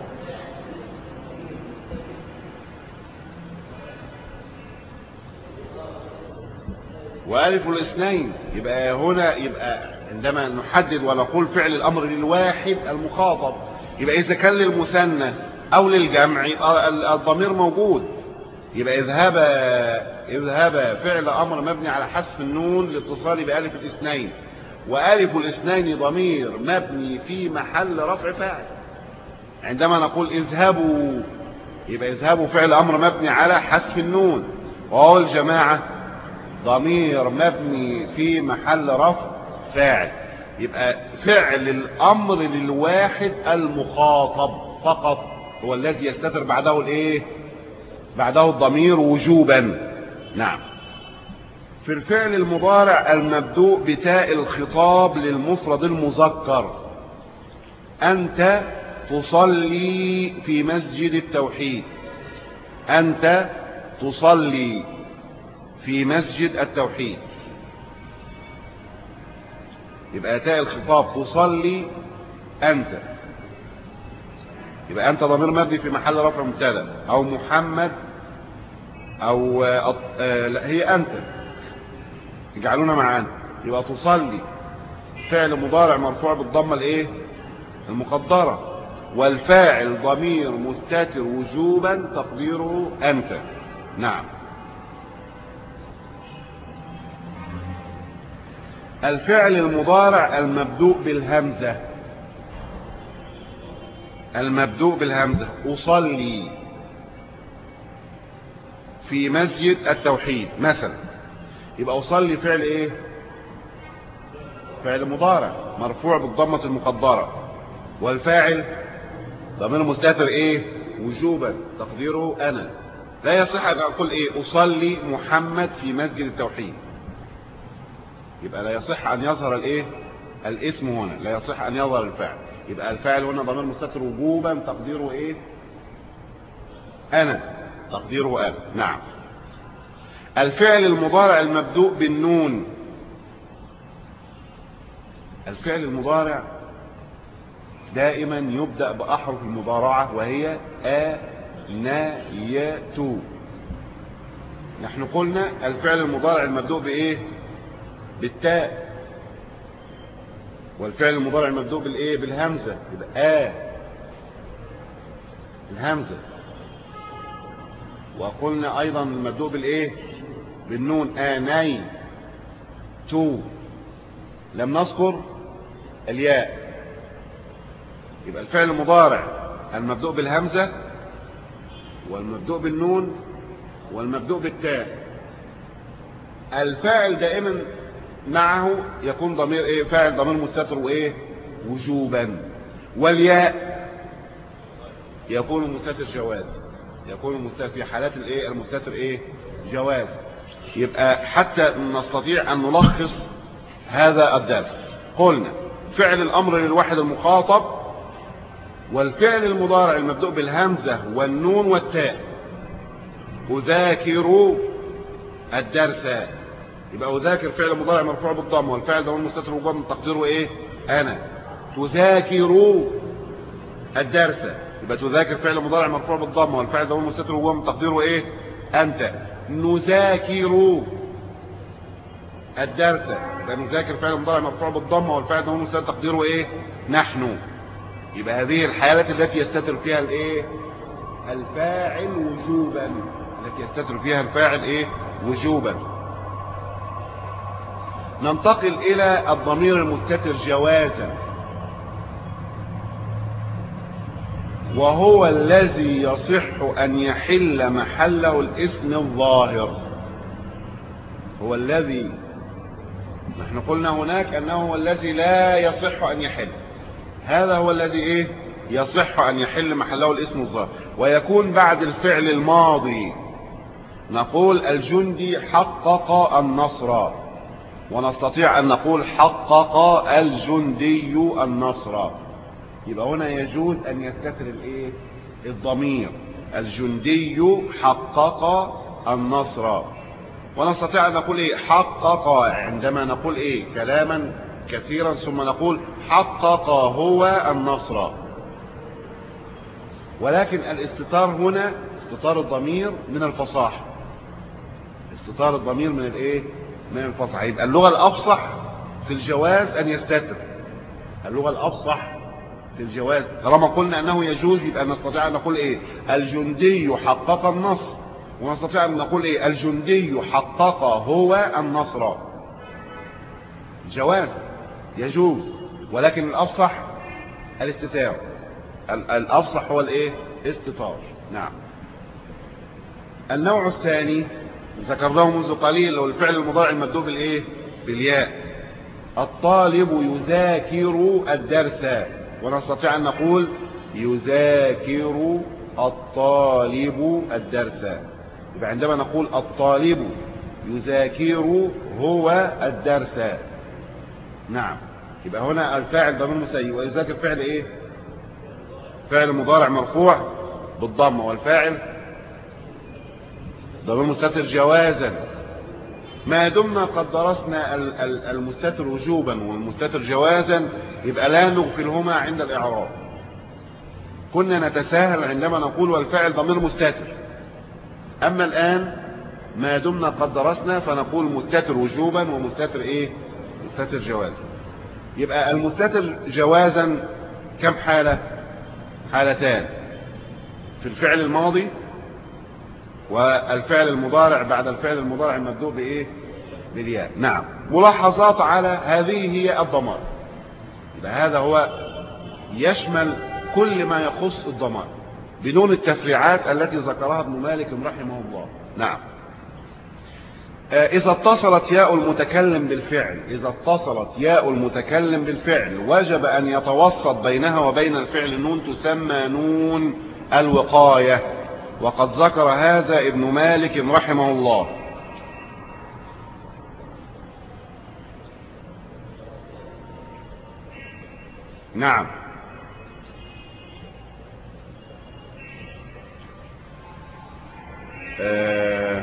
وألف الاثنين يبقى هنا، يبقى عندما نحدد ونقول فعل الأمر للواحد المخاطب، يبقى إذا كان للمثنى أو للجمع الضمير موجود. يبقى اذهب، اذهب فعل أمر مبني على حذف النون لاتصال بألف الاثنين، وألف الاثنين ضمير مبني في محل رفع فاعل. عندما نقول اذهبوا يبقى اذهبوا فعل أمر مبني على حذف النون، وهو الجماعة ضمير مبني في محل رفع فاعل. يبقى فعل الأمر للواحد المخاطب فقط هو الذي يستتر بعده الايه بعده الضمير وجوبا. نعم. في الفعل المضارع المبدوء بتاء الخطاب للمفرد المذكر، أنت تصلي في مسجد التوحيد، أنت تصلي في مسجد التوحيد. يبقى تاء الخطاب تصلي أنت، يبقى أنت ضمير مبني في محل رفع مبتدا، أو محمد أو آه لا هي أنت، اجعلونا معانا. يبقى تصلي فعل مضارع مرفوع بالضمة الايه المقدرة، والفاعل ضمير مستتر وجوبا تقديره أنت. نعم. الفعل المضارع المبدوء بالهمزة، المبدوء بالهمزة، أصلي في مسجد التوحيد مثلا. يبقى أصلي فعل ايه فعل مضارع مرفوع بالضمة المقدرة، والفاعل ضمير مستتر ايه وجوبا تقديره أنا. لا يصح أن أقول إيه أصلي محمد في مسجد التوحيد، يبقى لا يصح أن يظهر الإيه الاسم هنا، لا يصح أن يظهر الفاعل. يبقى الفاعل هنا ضمير مستتر وجوبا تقديره إيه أنا، تقديره أنا. نعم. الفعل المضارع المبدوء بالنون، الفعل المضارع دائما يبدأ بأحرف المضارعة وهي آ نا يا تو. نحن قلنا الفعل المضارع المبدوء بإيه بالتاء، والفعل المضارع المبدوء بالإيه بالهمزة، يبقى آ الهمزة. وقلنا أيضا المبدوء بالإيه بالنون آني تو، لم نذكر الياء. يبقى الفعل المضارع المبدوء بالهمزة والمبدوء بالنون والمبدوء بالتاء، الفاعل دائما معه يكون ضمير ايه فاعل ضمير مستتر وايه وجوبا، والياء يكون مستتر جواز، يكون المستتر في حالات الايه المستتر ايه جواز. يبقى حتى نستطيع ان نلخص هذا الدرس قلنا فعل الامر للواحد المخاطب، والفعل المضارع المبدوء بالهمزة والنون والتاء. أذاكر الدرس، يبقى أذاكر فعل مضارع مرفوع بالضم والفعل ضمير مستتر وجوبا تقديره ايه انا. تذاكر الدرس، يبقى تذاكر فعل مضارع مرفوع بالضم والفعل ضمير مستتر وجوبا تقديره ايه انت. نذاكر الدرس، يبقى نذاكر فعل مضارع مرفوع بالضم والفعل ضمير مستتر تقديره ايه نحن. يبقى هذه الحالات التي يستتر فيها الايه الفاعل وجوبا، التي يستتر فيها الفاعل ايه وجوبا. ننتقل الى الضمير المستتر جوازا، وهو الذي يصح ان يحل محله الاسم الظاهر. هو الذي نحن قلنا هناك انه هو الذي لا يصح ان يحل، هذا هو الذي ايه يصح ان يحل محله الاسم الظاهر، ويكون بعد الفعل الماضي. نقول الجندي حقق النصر، ونستطيع ان نقول حقق الجندي النصر. يبقى هنا يجوز ان يستتر الايه الضمير الجندي حقق النصر، ونستطيع ان نقول ايه حقق عندما نقول ايه كلاما كثيرا ثم نقول حقق هو النصر. ولكن الاستتار هنا استتار الضمير من الفصاحة، استتار الضمير من الايه من الفصاحة. يبقى اللغة الافصح في الجواز ان يستتر، اللغة الافصح في الجواز طالما قلنا انه يجوز يبقى نستطيع ان نقول ايه الجندي حقق النصر، ونستطيع ان نقول ايه الجندي حقق هو النصر. جواز يجوز، ولكن الافصح الاستتار، الافصح هو الايه استتار. نعم. النوع الثاني ذكرناه منذ قليل هو الفعل المضارع المبدوء بالايه بالياء. الطالب يذاكر الدرس، ونستطيع ان نقول يذاكر الطالب الدرس. يبقى عندما نقول الطالب يذاكر هو الدرس، نعم، يبقى هنا الفاعل ضمير مسيء، ويذاكر فعل ايه فعل مضارع مرفوع بالضمه، والفاعل ضمير مستتر جوازا. ما دمنا قد درسنا المستتر وجوبا والمستتر جوازا يبقى لا نغفلهما عند الاعراب. كنا نتساهل عندما نقول والفاعل ضمير مستتر، اما الان ما دمنا قد درسنا فنقول مستتر وجوبا ومستتر ايه مستتر جوازا. يبقى المستتر جوازا كم حالة؟ حالتان، في الفعل الماضي والفعل المضارع بعد الفعل المضارع المبدوء بايه بالياء. نعم. ملاحظات على هذه هي الضمائر. يبقى هذا هو يشمل كل ما يخص الضمائر بدون التفريعات التي ذكرها ابن مالك رحمه الله. نعم. إذا اتصلت ياء المتكلم بالفعل إذا اتصلت ياء المتكلم بالفعل وجب أن يتوسط بينها وبين الفعل نون تسمى نون الوقاية. وقد ذكر هذا ابن مالك رحمه الله. نعم. آه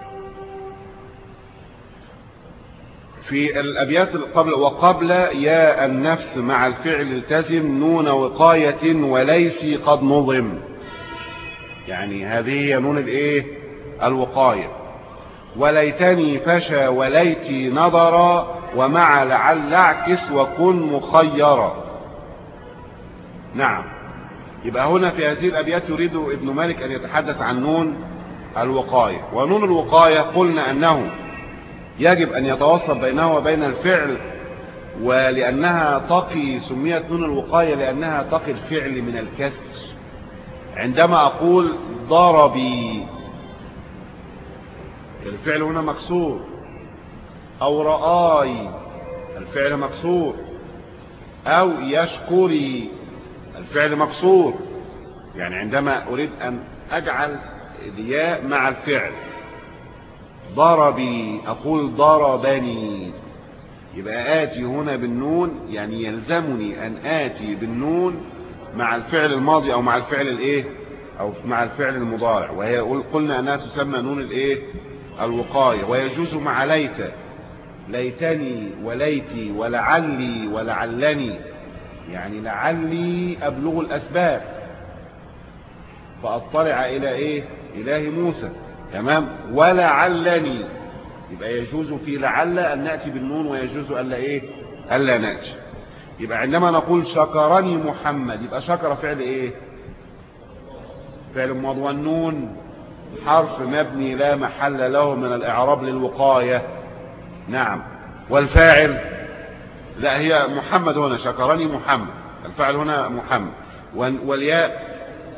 في الأبيات قبل وقبل يا النفس مع الفعل التزم نون وقاية وليس قد نظم، يعني هذه هي نون الايه الوقاية. وليتني فشى وليتي نظرا ومع لعل اعكس وكن مخيرا. نعم. يبقى هنا في هذه الأبيات يريد ابن مالك أن يتحدث عن نون الوقاية. ونون الوقاية قلنا أنه يجب أن يتوسط بينه وبين الفعل، ولأنها تقي سميت نون الوقاية لأنها تقي الفعل من الكسر. عندما أقول ضربي الفعل هنا مكسور، أو رآي الفعل مكسور، أو يشكري الفعل مكسور. يعني عندما أريد أن أجعل الياء مع الفعل ضربي أقول ضربني، يبقى آتي هنا بالنون، يعني يلزمني أن آتي بالنون مع الفعل الماضي أو مع الفعل الإيه أو مع الفعل المضارع، وهي قلنا أنها تسمى نون الإيه الوقاية. ويجوز مع ليت، ليتني وليتي ولعلي ولعلني، يعني لعلي أبلغ الأسباب فأطلع إلى إيه إله موسى، تمام. ولعلني يبقى يجوز في لعل أن نأتي بالنون، ويجوز ألا إيه ألا نأتي. يبقى عندما نقول شكرني محمد يبقى شكر فعل إيه فعل ماضي، والنون حرف مبني لا محل له من الإعراب للوقاية. نعم. والفاعل لا هي محمد هنا، شكرني محمد، الفاعل هنا محمد. والياء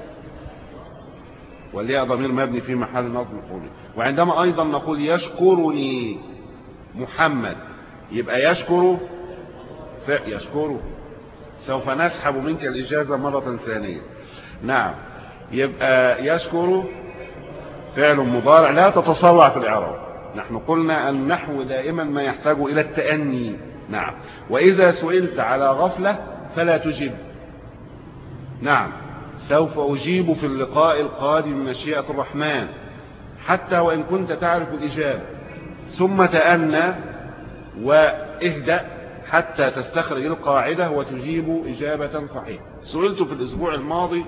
والياء ضمير مبني في محل نصب مفعول. وعندما أيضا نقول يشكرني محمد يبقى يشكر يشكر سوف نسحب منك الإجازة مرة ثانية. نعم. يبقى يشكر فعل مضارع لا تتسرع في الإعراب. نحن قلنا النحو دائما ما يحتاج إلى التأني. نعم. وإذا سئلت على غفلة فلا تجب. نعم. سوف أجيب في اللقاء القادم مشيئة الرحمن، حتى وإن كنت تعرف الإجابة. ثم تأنى واهدأ حتى تستخرج القاعدة وتجيب إجابة صحيحة. سئلت في الأسبوع الماضي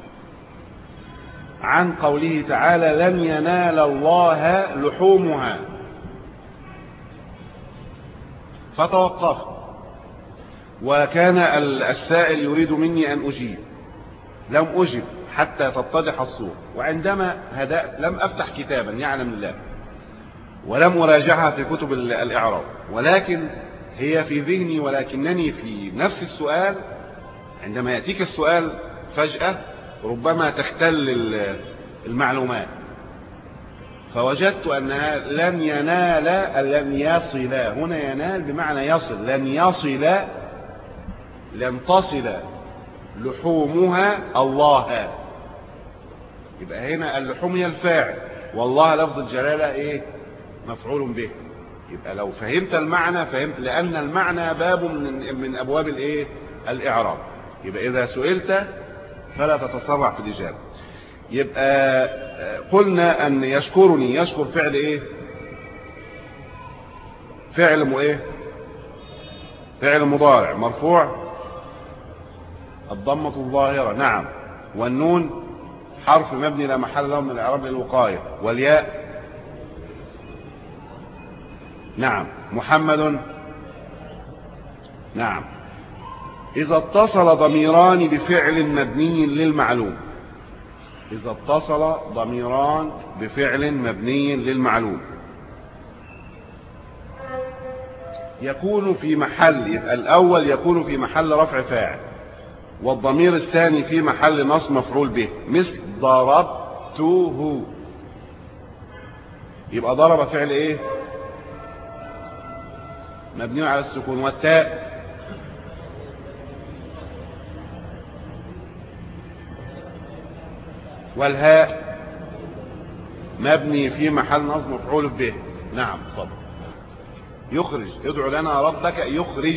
عن قوله تعالى لن ينال الله لحومها، فتوقفت وكان السائل يريد مني أن أجيب، لم أجب حتى تتضح الصورة. وعندما هدأت لم أفتح كتابا يعلم الله، ولم أراجعها في كتب الإعراب، ولكن هي في ذهني، ولكنني في نفس السؤال عندما يأتيك السؤال فجأة ربما تختل المعلومات، فوجدت أنها لن ينال لن يصل، هنا ينال بمعنى يصل، لن يصل لن تصل لحومها الله. يبقى هنا اللحوم هي الفاعل، والله لفظ الجلالة ايه مفعول به. يبقى لو فهمت المعنى فهمت، لأن المعنى باب من, من أبواب الايه الإعراب. يبقى إذا سئلت فلا تتسرع في الإجابة. يبقى قلنا أن يشكرني يشكر فعل ايه فعل مو ايه فعل مضارع مرفوع الضمة الظاهرة. نعم. والنون حرف مبني لا محل له من الإعراب للوقاية. والياء نعم محمد. نعم. إذا اتصل ضميران بفعل مبني للمعلوم، إذا اتصل ضميران بفعل مبني للمعلوم يكون في محل، الأول يكون في محل رفع فاعل، والضمير الثاني في محل نصب مفعول به، مثل ضربته. يبقى ضرب فعل ايه مبني على السكون. والتاء والهاء مبني في محل نصب مفعول به. نعم طب يخرج، ادعو لنا ربك يخرج،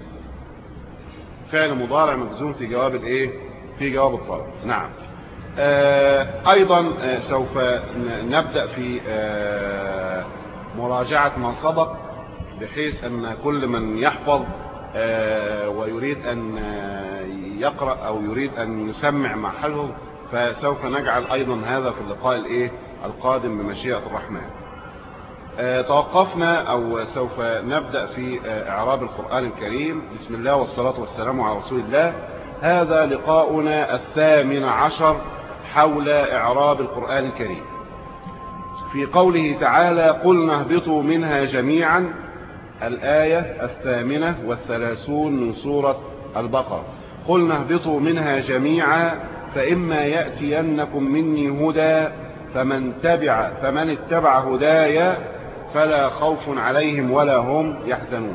فعل مضارع مجزوم في جواب الايه في جواب الطلب. نعم. آه ايضا آه سوف نبدأ في آه مراجعة ما سبق، بحيث ان كل من يحفظ آه ويريد ان يقرأ او يريد ان يسمع محله، فسوف نجعل ايضا هذا في اللقاء الايه القادم بمشيئة الرحمن. آه توقفنا او سوف نبدأ في آه اعراب القرآن الكريم. بسم الله والصلاة والسلام على رسول الله. هذا لقاؤنا الثامن عشر حول اعراب القرآن الكريم. في قوله تعالى قلنا اهبطوا منها جميعا، الآية الثامنة والثلاثون من سورة البقرة. قلنا اهبطوا منها جميعا فإما يأتينكم مني هدى فمن تبع فمن اتبع هدايا فلا خوف عليهم ولا هم يحزنون.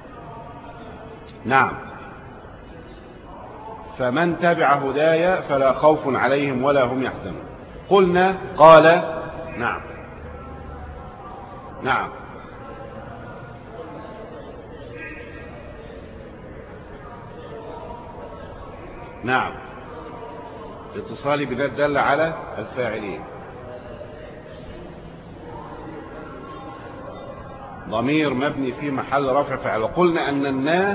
نعم، فمن تبع هدايا فلا خوف عليهم ولا هم يحزنون. قلنا قال نعم نعم نعم الاتصال بذات دل على الفاعلين، ضمير مبني في محل رفع فاعل. وقلنا أن النا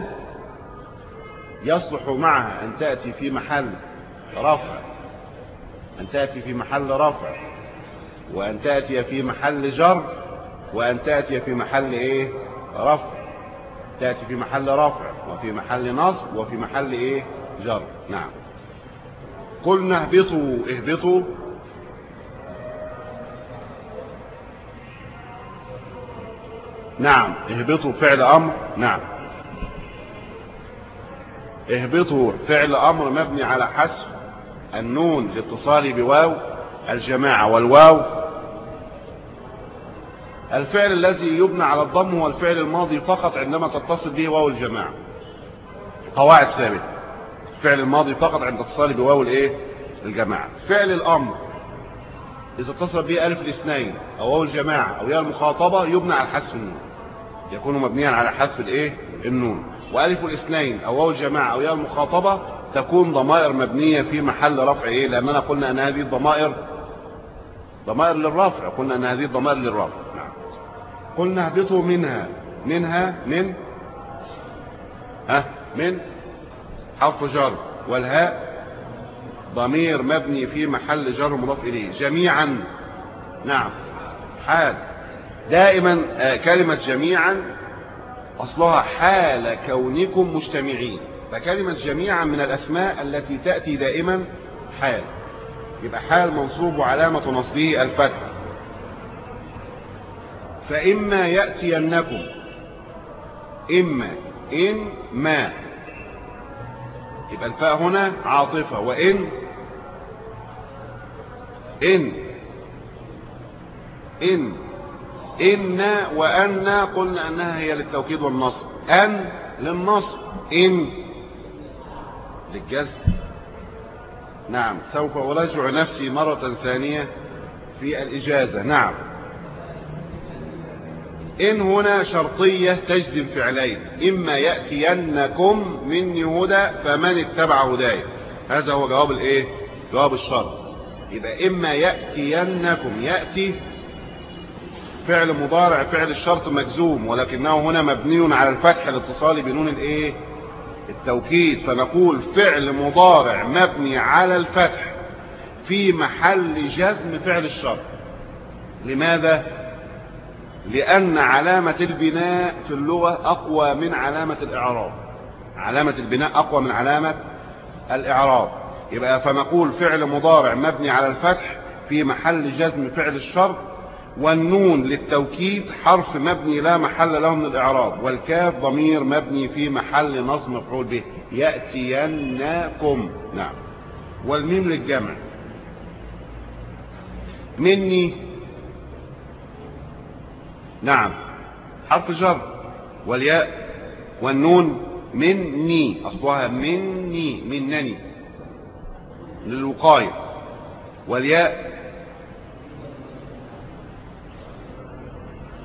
يصلح معها أن تأتي في محل رفع، أن تأتي في محل رفع، وأن تأتي في محل جر، وأن تأتي في محل إيه رفع. تأتي في محل رفع وفي محل نصب وفي محل إيه جر. نعم. قلنا اهبطوا، اهبطوا نعم اهبطوا فعل أمر. نعم اهبطوا فعل أمر مبني على حذف النون لاتصال بواو الجماعة، والواو الفعل الذي يبنى على الضم هو الفعل الماضي فقط عندما تتصل به واو الجماعة. قواعد ثابتة، الفعل الماضي فقط عند اتصال بواو الايه الجماعة. فعل الأمر إذا اتصل به ألف الاثنين أو واو الجماعة أو ياء المخاطبة يبنى على حذف النون، يكون مبنيا على حذف الايه النون. وألف الاثنين أو واو الجماعة أو ياء المخاطبة تكون ضمائر مبنية في محل رفع ايه، لأننا قلنا أن هذه الضمائر ضمائر للرفع، قلنا أن هذه الضمائر للرفع. نعم. قلنا اهبطوا منها، منها من ها من حرف جر، والهاء ضمير مبني في محل جر مضاف إليه. جميعا نعم حال. دائما كلمة جميعا أصلها حال كونكم مجتمعين، فكلمة جميعا من الأسماء التي تأتي دائما حال، يبقى حال منصوب وعلامة نصبه الفتح. فإما يأتينكم، إما إن ما، يبقى الفاء هنا عاطفة. وإن إن إن إن وأن قلنا أنها هي للتوكيد والنصب، أن للنصب، إن للجزم. نعم. سوف أراجع نفسي مرة ثانية في الإجازة. نعم. إن هنا شرطية تجزم فعلين، إما يأتينكم مني هدى فمن اتبع هدايا، هذا هو جواب الإيه جواب الشرط. يبقى إما يأتينكم، يأتي فعل مضارع فعل الشرط مجزوم، ولكنه هنا مبني على الفتح الاتصالي بنون الايه التوكيد، فنقول فعل مضارع مبني على الفتح في محل جزم فعل الشرط. لماذا؟ لأن علامة البناء في اللغة أقوى من علامة الإعراب، علامة البناء أقوى من علامة الإعراب. يبقى فنقول فعل مضارع مبني على الفتح في محل جزم فعل الشرط، والنون للتوكيد حرف مبني لا محل له من الإعراب، والكاف ضمير مبني في محل نصب مفعول به. يأتينكم. نعم. والميم للجمع. مني نعم حرف جر، والياء والنون مني أصلها مني منني للوقاية، والياء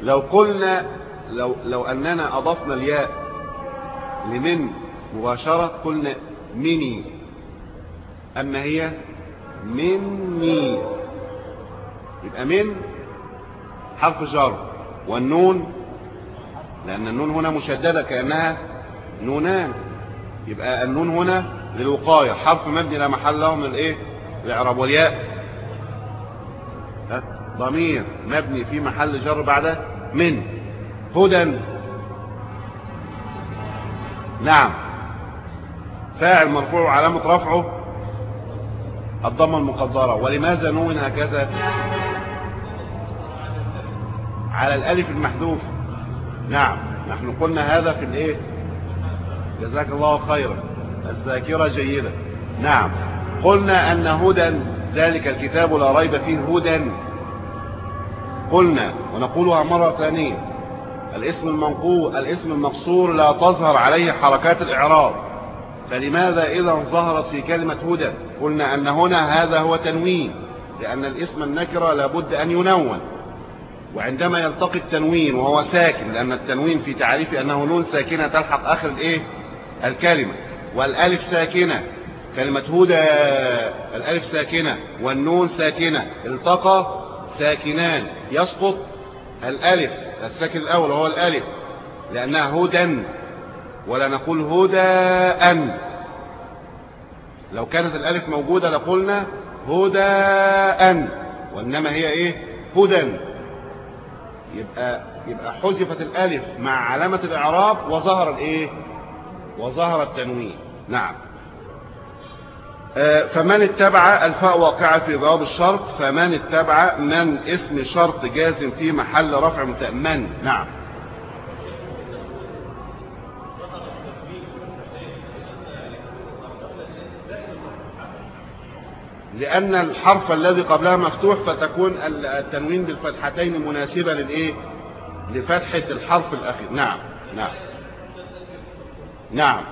لو قلنا لو, لو أننا أضفنا الياء لمن مباشرة قلنا مني، أما هي مني، يبقى من حرف جر، والنون لأن النون هنا مشددة كأنها نونان، يبقى النون هنا للوقاية، حرف مبني لا محل له من الايه الاعراب. والياء ضمير مبني في محل جر بعد من. هدى نعم فاعل مرفوع علامة رفعه الضمة المقدرة. ولماذا نون هكذا؟ على الالف المحذوف. نعم نحن قلنا هذا في الايه، جزاك الله خيرا، الذاكرة جيدة. نعم قلنا ان هدى ذلك الكتاب لا ريب فيه هدى، قلنا ونقولها مرة ثانية، الاسم المنقول الاسم المقصور لا تظهر عليه حركات الاعراب، فلماذا اذا ظهرت في كلمة هدى؟ قلنا ان هنا هذا هو تنوين، لان الاسم النكرة لابد ان ينون، وعندما يلتقي التنوين وهو ساكن، لأن التنوين في تعريف أنه نون ساكنة تلحق آخر الإيه؟ الكلمة، والألف ساكنة، كلمة هدى الألف ساكنة والنون ساكنة، التقى ساكنان يسقط الألف الساكن الأول وهو الألف لأنها هدى، ولا نقول هدى أن. لو كانت الألف موجودة لقلنا هدى أن، وإنما هي إيه؟ هدى. يبقى يبقى حذفت الالف مع علامة الاعراب وظهر الايه، وظهر التنوين. نعم آه فمن اتبع الفاء واقعة في جواب الشرط، فمن اتبع من اسم شرط جازم في محل رفع متأمن. نعم لأن الحرف الذي قبلها مفتوح، فتكون التنوين بالفتحتين مناسبة للإيه؟ لفتحة الحرف الأخير. نعم نعم نعم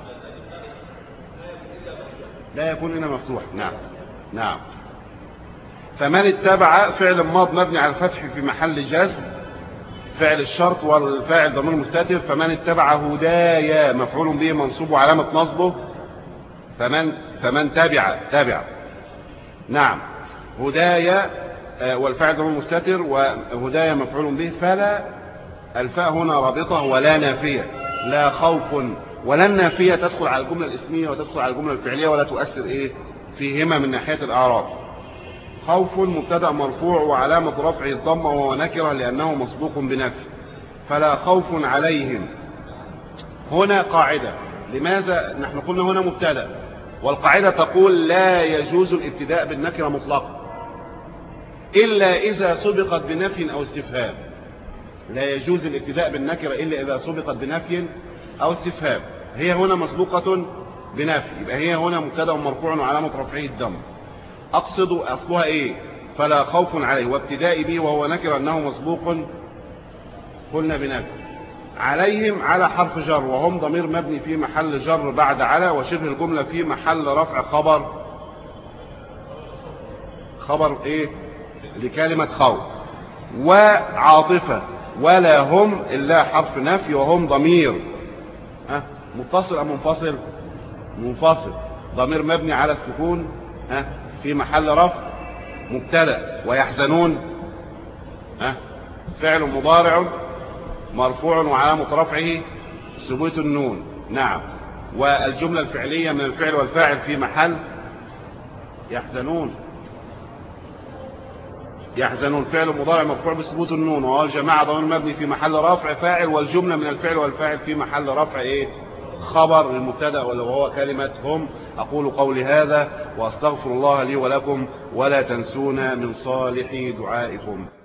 لا يكون هنا مفتوح. نعم نعم فمن اتبع فعل ماض مبني على الفتح في محل جزم، فعل الشرط والفاعل ضمير مستتر. فمن اتبع هدايا مفعول به منصوب وعلامة نصبه فمن فمن تبع تبع. نعم هدايا والفاعل ضمير مستتر وهدايا مفعول به. فلا الفاء هنا رابطة ولا نافية، لا خوف ولا النافية تدخل على الجملة الاسمية وتدخل على الجملة الفعلية ولا تؤثر ايه فيهما من ناحية الاعراب. خوف مبتدا مرفوع وعلامة رفعه الضمة وهو نكرة لأنه مسبوق بنفي. فلا خوف عليهم هنا قاعدة. لماذا؟ نحن قلنا هنا مبتدا، والقاعدة تقول لا يجوز الابتداء بالنكرة مطلقا إلا إذا سبقت بنفي أو استفهام. لا يجوز الابتداء بالنكرة إلا إذا سبقت بنفي أو استفهام. هي هنا مسبوقة بنفي، يبقى هي هنا مبتدا مرفوع وعلامة رفعه الضم. أقصد أصلها إيه؟ فلا خوف عليه، وابتداء به وهو نكر أنه مسبوق قلنا بنفي. عليهم على حرف جر وهم ضمير مبني في محل جر بعد على، وشبه الجملة في محل رفع خبر خبر ايه لكلمة خوف. وعاطفة ولا هم إلا حرف نفي وهم ضمير ها متصل أم منفصل؟ منفصل، ضمير مبني على السكون ها في محل رفع مبتدا. ويحزنون ها فعل مضارع مرفوع وعلامة رفعه ثبوت النون. نعم والجملة الفعلية من الفعل والفاعل في محل يحزنون. يحزنون فعل مضارع مرفوع بثبوت النون، وهو الجماعة ضمير مبني في محل رفع فاعل، والجملة من الفعل والفاعل في محل رفع ايه خبر للمبتدا وهو كلمة هم. أقول قولي هذا وأستغفر الله لي ولكم، ولا تنسونا من صالح دعائكم.